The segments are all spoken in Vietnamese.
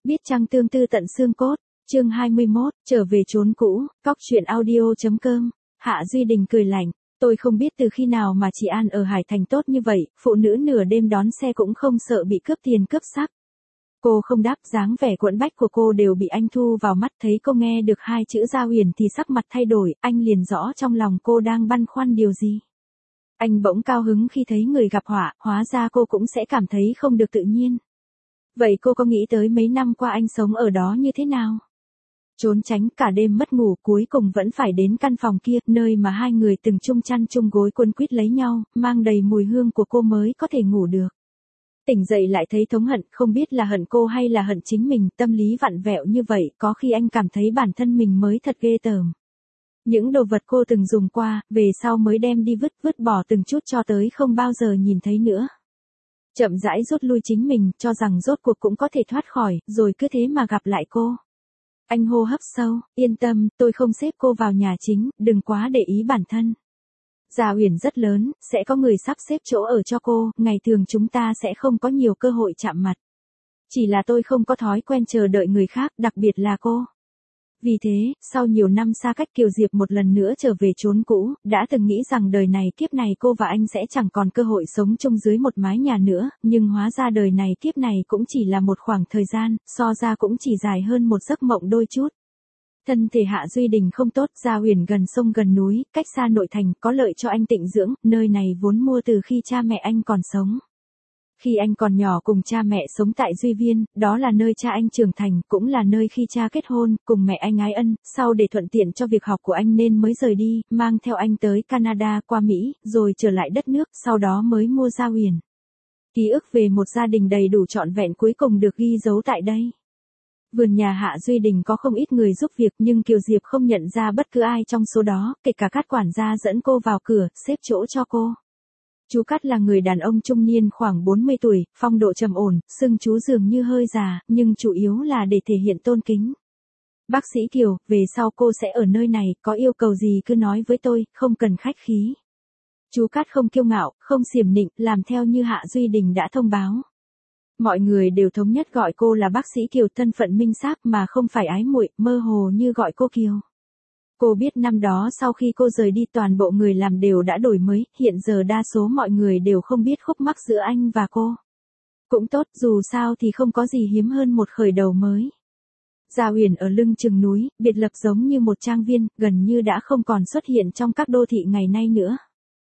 Biết chăng tương tư tận xương cốt, chương 21, trở về chốn cũ, cóc truyện audio.com, Hạ Duy Đình cười lạnh, tôi không biết từ khi nào mà chị An ở Hải Thành tốt như vậy, phụ nữ nửa đêm đón xe cũng không sợ bị cướp tiền cướp sắc. Cô không đáp, dáng vẻ quẫn bách của cô đều bị anh thu vào mắt, thấy cô nghe được hai chữ Gia Huyền thì sắc mặt thay đổi, anh liền rõ trong lòng cô đang băn khoăn điều gì. Anh bỗng cao hứng khi thấy người gặp họa, hóa ra cô cũng sẽ cảm thấy không được tự nhiên. Vậy cô có nghĩ tới mấy năm qua anh sống ở đó như thế nào? Trốn tránh cả đêm mất ngủ, cuối cùng vẫn phải đến căn phòng kia, nơi mà hai người từng chung chăn chung gối quấn quýt lấy nhau, mang đầy mùi hương của cô mới có thể ngủ được. Tỉnh dậy lại thấy thống hận, không biết là hận cô hay là hận chính mình, tâm lý vặn vẹo như vậy, có khi anh cảm thấy bản thân mình mới thật ghê tởm. Những đồ vật cô từng dùng qua, về sau mới đem đi vứt bỏ từng chút cho tới không bao giờ nhìn thấy nữa. Chậm rãi rút lui chính mình, cho rằng rốt cuộc cũng có thể thoát khỏi, rồi cứ thế mà gặp lại cô. Anh hô hấp sâu, yên tâm, tôi không xếp cô vào nhà chính, đừng quá để ý bản thân. Gia Huyền rất lớn, sẽ có người sắp xếp chỗ ở cho cô, ngày thường chúng ta sẽ không có nhiều cơ hội chạm mặt. Chỉ là tôi không có thói quen chờ đợi người khác, đặc biệt là cô. Vì thế, sau nhiều năm xa cách, Kiều Diệp một lần nữa trở về chốn cũ, đã từng nghĩ rằng đời này kiếp này cô và anh sẽ chẳng còn cơ hội sống chung dưới một mái nhà nữa, nhưng hóa ra đời này kiếp này cũng chỉ là một khoảng thời gian, so ra cũng chỉ dài hơn một giấc mộng đôi chút. Thân thể Hạ Duy Đình không tốt, Gia Huyền gần sông gần núi, cách xa nội thành, có lợi cho anh tịnh dưỡng, nơi này vốn mua từ khi cha mẹ anh còn sống. Khi anh còn nhỏ cùng cha mẹ sống tại Duy Viên, đó là nơi cha anh trưởng thành, cũng là nơi khi cha kết hôn, cùng mẹ anh ái ân, sau để thuận tiện cho việc học của anh nên mới rời đi, mang theo anh tới Canada, qua Mỹ, rồi trở lại đất nước, sau đó mới mua Gia Huyền. Ký ức về một gia đình đầy đủ trọn vẹn cuối cùng được ghi dấu tại đây. Vườn nhà Hạ Duy Đình có không ít người giúp việc, nhưng Kiều Diệp không nhận ra bất cứ ai trong số đó, kể cả Cát quản gia dẫn cô vào cửa, xếp chỗ cho cô. Chú Cát là người đàn ông trung niên khoảng 40 tuổi, phong độ trầm ổn, xưng chú dường như hơi già, nhưng chủ yếu là để thể hiện tôn kính. Bác sĩ Kiều, về sau cô sẽ ở nơi này, có yêu cầu gì cứ nói với tôi, không cần khách khí. Chú Cát không kiêu ngạo, không xiểm nịnh, làm theo như Hạ Duy Đình đã thông báo. Mọi người đều thống nhất gọi cô là bác sĩ Kiều, thân phận minh xác mà không phải ái muội, mơ hồ như gọi cô Kiều. Cô biết năm đó sau khi cô rời đi toàn bộ người làm đều đã đổi mới, hiện giờ đa số mọi người đều không biết khúc mắc giữa anh và cô. Cũng tốt, dù sao thì không có gì hiếm hơn một khởi đầu mới. Gia Huyền ở lưng chừng núi, biệt lập giống như một trang viên, gần như đã không còn xuất hiện trong các đô thị ngày nay nữa.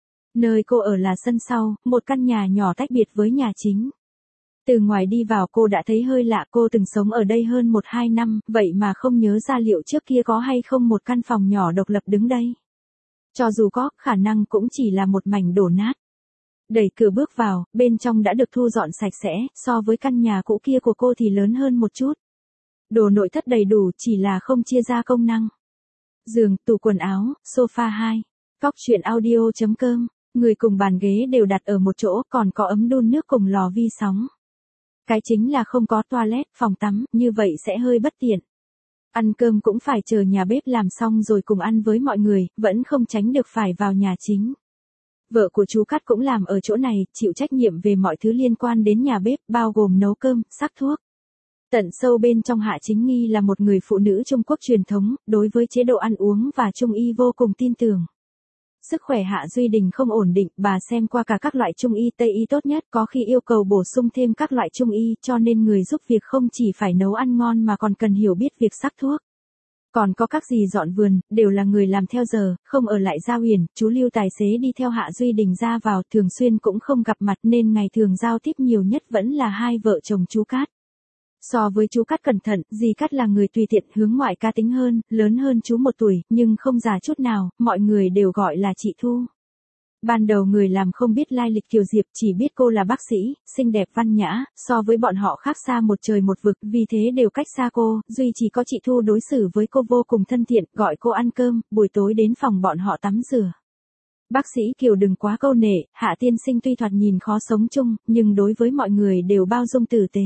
Nơi cô ở là sân sau, một căn nhà nhỏ tách biệt với nhà chính. Từ ngoài đi vào cô đã thấy hơi lạ, cô từng sống ở đây hơn 1-2 năm, vậy mà không nhớ ra liệu trước kia có hay không một căn phòng nhỏ độc lập đứng đây. Cho dù có, khả năng cũng chỉ là một mảnh đổ nát. Đẩy cửa bước vào, bên trong đã được thu dọn sạch sẽ, so với căn nhà cũ kia của cô thì lớn hơn một chút. Đồ nội thất đầy đủ, chỉ là không chia ra công năng. Giường, tủ quần áo, sofa 2. Cóc truyện audio.com, người cùng bàn ghế đều đặt ở một chỗ, còn có ấm đun nước cùng lò vi sóng. Cái chính là không có toilet, phòng tắm, như vậy sẽ hơi bất tiện. Ăn cơm cũng phải chờ nhà bếp làm xong rồi cùng ăn với mọi người, vẫn không tránh được phải vào nhà chính. Vợ của chú Cát cũng làm ở chỗ này, chịu trách nhiệm về mọi thứ liên quan đến nhà bếp, bao gồm nấu cơm, sắc thuốc. Tận sâu bên trong Hạ Chính Nghi là một người phụ nữ Trung Quốc truyền thống, đối với chế độ ăn uống và Trung y vô cùng tin tưởng. Sức khỏe Hạ Duy Đình không ổn định, bà xem qua cả các loại Trung y Tây y tốt nhất, có khi yêu cầu bổ sung thêm các loại Trung y, cho nên người giúp việc không chỉ phải nấu ăn ngon mà còn cần hiểu biết việc sắc thuốc. Còn có các dì dọn vườn, đều là người làm theo giờ, không ở lại Gia Huyền, chú Lưu tài xế đi theo Hạ Duy Đình ra vào, thường xuyên cũng không gặp mặt nên ngày thường giao tiếp nhiều nhất vẫn là hai vợ chồng chú Cát. So với chú Cát cẩn thận, dì Cát là người tùy tiện, hướng ngoại cá tính hơn, lớn hơn chú 1 tuổi, nhưng không già chút nào, mọi người đều gọi là chị Thu. Ban đầu người làm không biết lai lịch Kiều Diệp, chỉ biết cô là bác sĩ, xinh đẹp văn nhã, so với bọn họ khác xa một trời một vực, vì thế đều cách xa cô, duy chỉ có chị Thu đối xử với cô vô cùng thân thiện, gọi cô ăn cơm, buổi tối đến phòng bọn họ tắm rửa. Bác sĩ Kiều đừng quá câu nệ, Hạ tiên sinh tuy thoạt nhìn khó sống chung, nhưng đối với mọi người đều bao dung tử tế.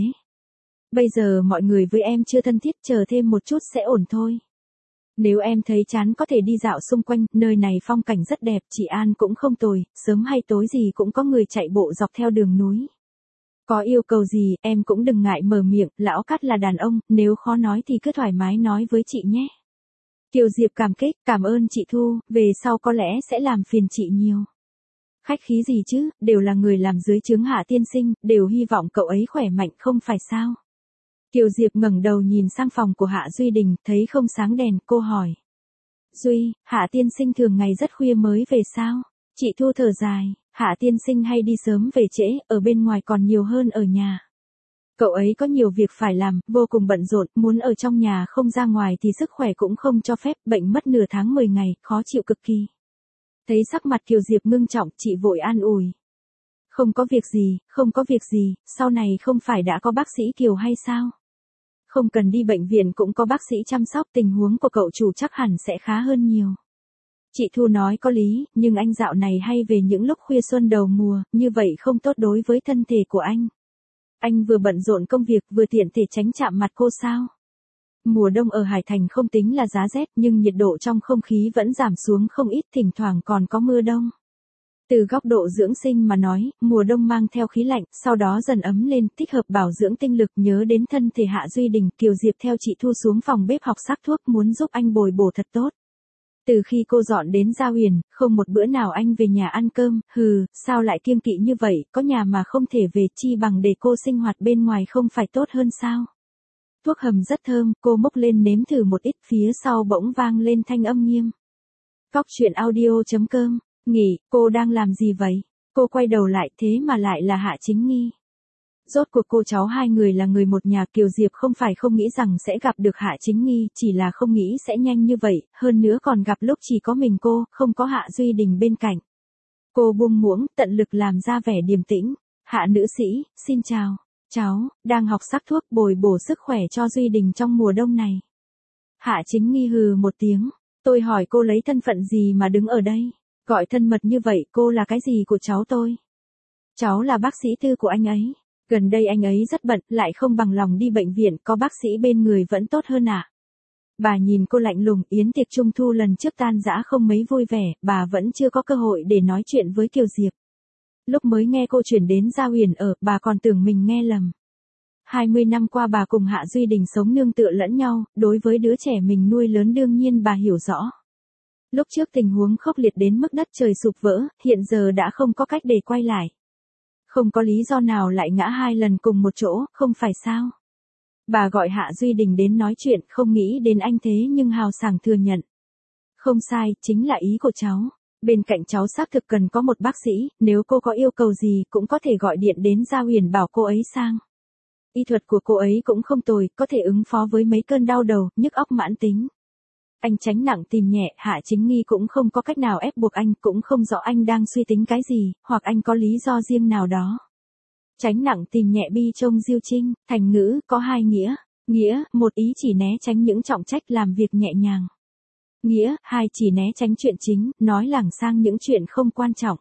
Bây giờ mọi người với em chưa thân thiết, chờ thêm một chút sẽ ổn thôi. Nếu em thấy chán có thể đi dạo xung quanh, nơi này phong cảnh rất đẹp, chị An cũng không tồi, sớm hay tối gì cũng có người chạy bộ dọc theo đường núi. Có yêu cầu gì, em cũng đừng ngại mở miệng, lão Cát là đàn ông, nếu khó nói thì cứ thoải mái nói với chị nhé. Kiều Diệp cảm kích, cảm ơn chị Thu, về sau có lẽ sẽ làm phiền chị nhiều. Khách khí gì chứ, đều là người làm dưới trướng Hạ tiên sinh, đều hy vọng cậu ấy khỏe mạnh không phải sao. Kiều Diệp ngẩng đầu nhìn sang phòng của Hạ Duy Đình, thấy không sáng đèn, cô hỏi. Duy, Hạ tiên sinh thường ngày rất khuya mới về sao? Chị Thu thở dài, Hạ tiên sinh hay đi sớm về trễ, ở bên ngoài còn nhiều hơn ở nhà. Cậu ấy có nhiều việc phải làm, vô cùng bận rộn, muốn ở trong nhà không ra ngoài thì sức khỏe cũng không cho phép, bệnh mất nửa tháng 10 ngày, khó chịu cực kỳ. Thấy sắc mặt Kiều Diệp ngưng trọng, chị vội an ủi. Không có việc gì, không có việc gì, sau này không phải đã có bác sĩ Kiều hay sao? Không cần đi bệnh viện cũng có bác sĩ chăm sóc, tình huống của cậu chủ chắc hẳn sẽ khá hơn nhiều. Chị Thu nói có lý, nhưng anh dạo này hay về những lúc khuya xuân đầu mùa, như vậy không tốt đối với thân thể của anh. Anh vừa bận rộn công việc vừa tiện thể tránh chạm mặt cô sao? Mùa đông ở Hải Thành không tính là giá rét nhưng nhiệt độ trong không khí vẫn giảm xuống không ít, thỉnh thoảng còn có mưa đông. Từ góc độ dưỡng sinh mà nói, mùa đông mang theo khí lạnh, sau đó dần ấm lên, thích hợp bảo dưỡng tinh lực. Nhớ đến thân thể Hạ Duy Đình, Kiều Diệp theo chị Thu xuống phòng bếp học sắc thuốc, muốn giúp anh bồi bổ thật tốt. Từ khi cô dọn đến Gia Huyền, không một bữa nào anh về nhà ăn cơm, sao lại kiêng kỵ như vậy, có nhà mà không thể về, chi bằng để cô sinh hoạt bên ngoài không phải tốt hơn sao? Thuốc hầm rất thơm, cô múc lên nếm thử một ít, phía sau bỗng vang lên thanh âm nghiêm. Cóc truyện audio.com, nghỉ, cô đang làm gì vậy? Cô quay đầu lại, thế mà lại là Hạ Chính Nghi. Rốt cuộc cô cháu hai người là người một nhà. Kiều Diệp không phải không nghĩ rằng sẽ gặp được Hạ Chính Nghi, chỉ là không nghĩ sẽ nhanh như vậy, hơn nữa còn gặp lúc chỉ có mình cô, không có Hạ Duy Đình bên cạnh. Cô buông muỗng, tận lực làm ra vẻ điềm tĩnh. Hạ nữ sĩ, xin chào. Cháu, đang học sắc thuốc bồi bổ sức khỏe cho Duy Đình trong mùa đông này. Hạ Chính Nghi hừ một tiếng. Tôi hỏi cô lấy thân phận gì mà đứng ở đây? Gọi thân mật như vậy, cô là cái gì của cháu tôi? Cháu là bác sĩ tư của anh ấy. Gần đây anh ấy rất bận, lại không bằng lòng đi bệnh viện, có bác sĩ bên người vẫn tốt hơn ạ. Bà nhìn cô lạnh lùng, yến tiệc trung thu lần trước tan rã không mấy vui vẻ, bà vẫn chưa có cơ hội để nói chuyện với Kiều Diệp. Lúc mới nghe cô chuyển đến Gia Huyền ở, bà còn tưởng mình nghe lầm. 20 năm qua bà cùng Hạ Duy Đình sống nương tựa lẫn nhau, đối với đứa trẻ mình nuôi lớn đương nhiên bà hiểu rõ. Lúc trước tình huống khốc liệt đến mức đất trời sụp vỡ, hiện giờ đã không có cách để quay lại. Không có lý do nào lại ngã hai lần cùng một chỗ, không phải sao? Bà gọi Hạ Duy Đình đến nói chuyện, không nghĩ đến anh thế nhưng hào sảng thừa nhận. Không sai, chính là ý của cháu. Bên cạnh cháu xác thực cần có một bác sĩ, nếu cô có yêu cầu gì cũng có thể gọi điện đến Gia Huyền bảo cô ấy sang. Y thuật của cô ấy cũng không tồi, có thể ứng phó với mấy cơn đau đầu, nhức óc mãn tính. Anh tránh nặng tìm nhẹ, Hạ Chính Nghi cũng không có cách nào ép buộc anh, cũng không rõ anh đang suy tính cái gì, hoặc anh có lý do riêng nào đó. Tránh nặng tìm nhẹ bi trông diêu trinh, thành ngữ, có hai nghĩa. Nghĩa, một ý chỉ né tránh những trọng trách làm việc nhẹ nhàng. Nghĩa, hai chỉ né tránh chuyện chính, nói lảng sang những chuyện không quan trọng.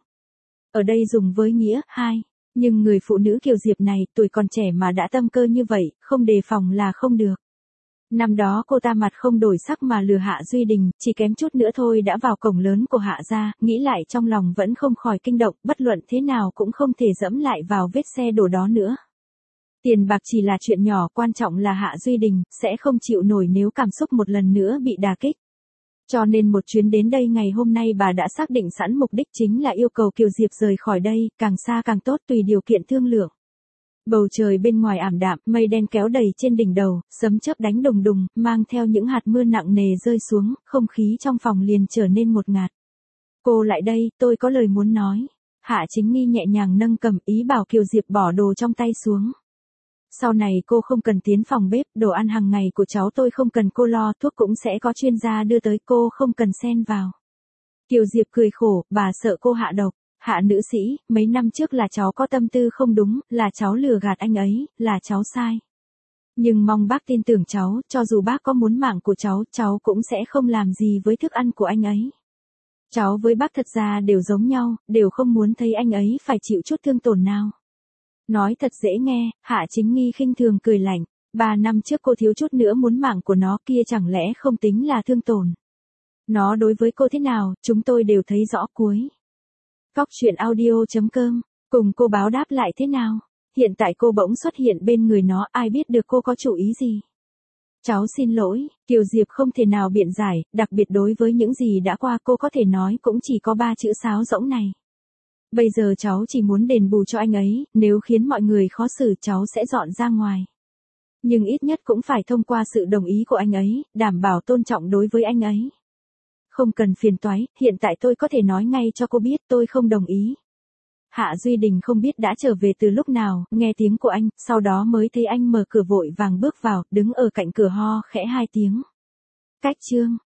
Ở đây dùng với nghĩa, hai. Nhưng người phụ nữ Kiều Diệp này, tuổi còn trẻ mà đã tâm cơ như vậy, không đề phòng là không được. Năm đó cô ta mặt không đổi sắc mà lừa Hạ Duy Đình, chỉ kém chút nữa thôi đã vào cổng lớn của Hạ gia, nghĩ lại trong lòng vẫn không khỏi kinh động, bất luận thế nào cũng không thể dẫm lại vào vết xe đổ đó nữa. Tiền bạc chỉ là chuyện nhỏ, quan trọng là Hạ Duy Đình sẽ không chịu nổi nếu cảm xúc một lần nữa bị đả kích. Cho nên một chuyến đến đây ngày hôm nay bà đã xác định sẵn mục đích chính là yêu cầu Kiều Diệp rời khỏi đây, càng xa càng tốt tùy điều kiện thương lượng. Bầu trời bên ngoài ảm đạm, mây đen kéo đầy trên đỉnh đầu, sấm chớp đánh đùng đùng, mang theo những hạt mưa nặng nề rơi xuống, không khí trong phòng liền trở nên ngột ngạt. Cô lại đây, tôi có lời muốn nói. Hạ Chính Nghi nhẹ nhàng nâng cầm, ý bảo Kiều Diệp bỏ đồ trong tay xuống. Sau này cô không cần tiến phòng bếp, đồ ăn hàng ngày của cháu tôi không cần cô lo, thuốc cũng sẽ có chuyên gia đưa tới, cô không cần xen vào. Kiều Diệp cười khổ, bà sợ cô hạ độc. Hạ nữ sĩ, mấy năm trước là cháu có tâm tư không đúng, là cháu lừa gạt anh ấy, là cháu sai. Nhưng mong bác tin tưởng cháu, cho dù bác có muốn mạng của cháu cũng sẽ không làm gì với thức ăn của anh ấy. Cháu với bác thật ra đều giống nhau, đều không muốn thấy anh ấy phải chịu chút thương tổn nào. Nói thật dễ nghe, Hạ Chính Nghi khinh thường cười lạnh. 3 năm trước cô thiếu chút nữa muốn mạng của nó, kia chẳng lẽ không tính là thương tổn. Nó đối với cô thế nào, chúng tôi đều thấy rõ. Cuối Cóc truyện audio.com, cùng cô báo đáp lại thế nào? hiện tại cô bỗng xuất hiện bên người nó, ai biết được cô có chủ ý gì. Cháu xin lỗi, Kiều Diệp không thể nào biện giải, đặc biệt đối với những gì đã qua cô có thể nói cũng chỉ có 3 chữ sáo rỗng này. Bây giờ cháu chỉ muốn đền bù cho anh ấy, nếu khiến mọi người khó xử cháu sẽ dọn ra ngoài. Nhưng ít nhất cũng phải thông qua sự đồng ý của anh ấy, đảm bảo tôn trọng đối với anh ấy. Không cần phiền toái, hiện tại tôi có thể nói ngay cho cô biết tôi không đồng ý. Hạ Duy Đình không biết đã trở về từ lúc nào, nghe tiếng của anh, sau đó mới thấy anh mở cửa vội vàng bước vào, đứng ở cạnh cửa ho khẽ 2 tiếng. Cách chương.